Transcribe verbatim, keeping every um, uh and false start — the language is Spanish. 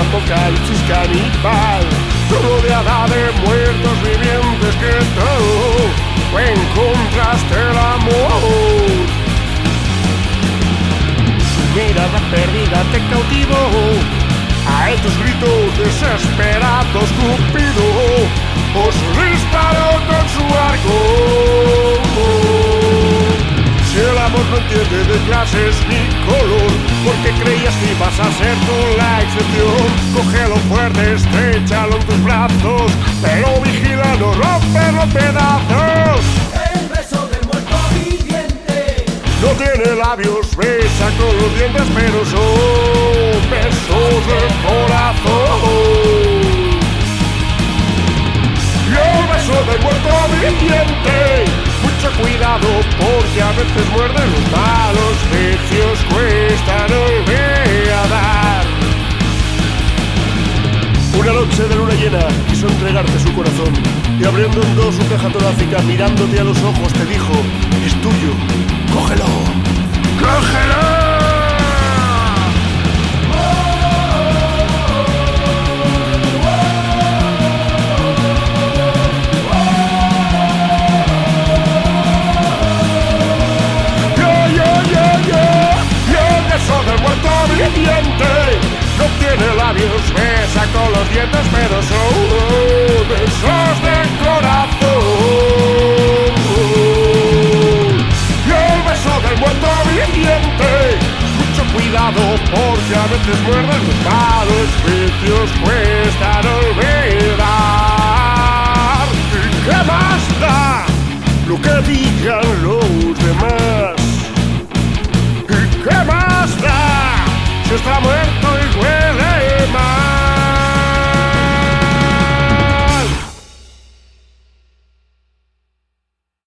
apocalipsis caníbal, rodeada de muertos vivientes que tú encontraste el amor. Su mirada perdida te cautivó, a estos gritos desesperados Cupido os disparó con su arco. Si el amor no entiende de clases ni color, porque creías que ibas a ser tú la excepción, cógelo fuerte, estrechalo en tus brazos, pero vigila no romperlo en pedazos. El beso del muerto viviente no tiene labios, besa con los dientes, pero son besos del corazón. Y el beso del muerto viviente, mucho cuidado porque a veces muerden los malos vicios, cuestan olvidar. Una noche de luna llena quiso entregarte su corazón y abriendo en dos su caja torácica, mirándote a los ojos te dijo: es tuyo, cógelo, cógelo. No tiene labios, besa con los dientes, pero son besos de corazón. Y el beso del muerto viviente, mucho cuidado porque a veces muerden los malos vicios, cuestan olvidar. ¿Y qué más da lo que digan los demás? ¿Y qué más da si está muerto?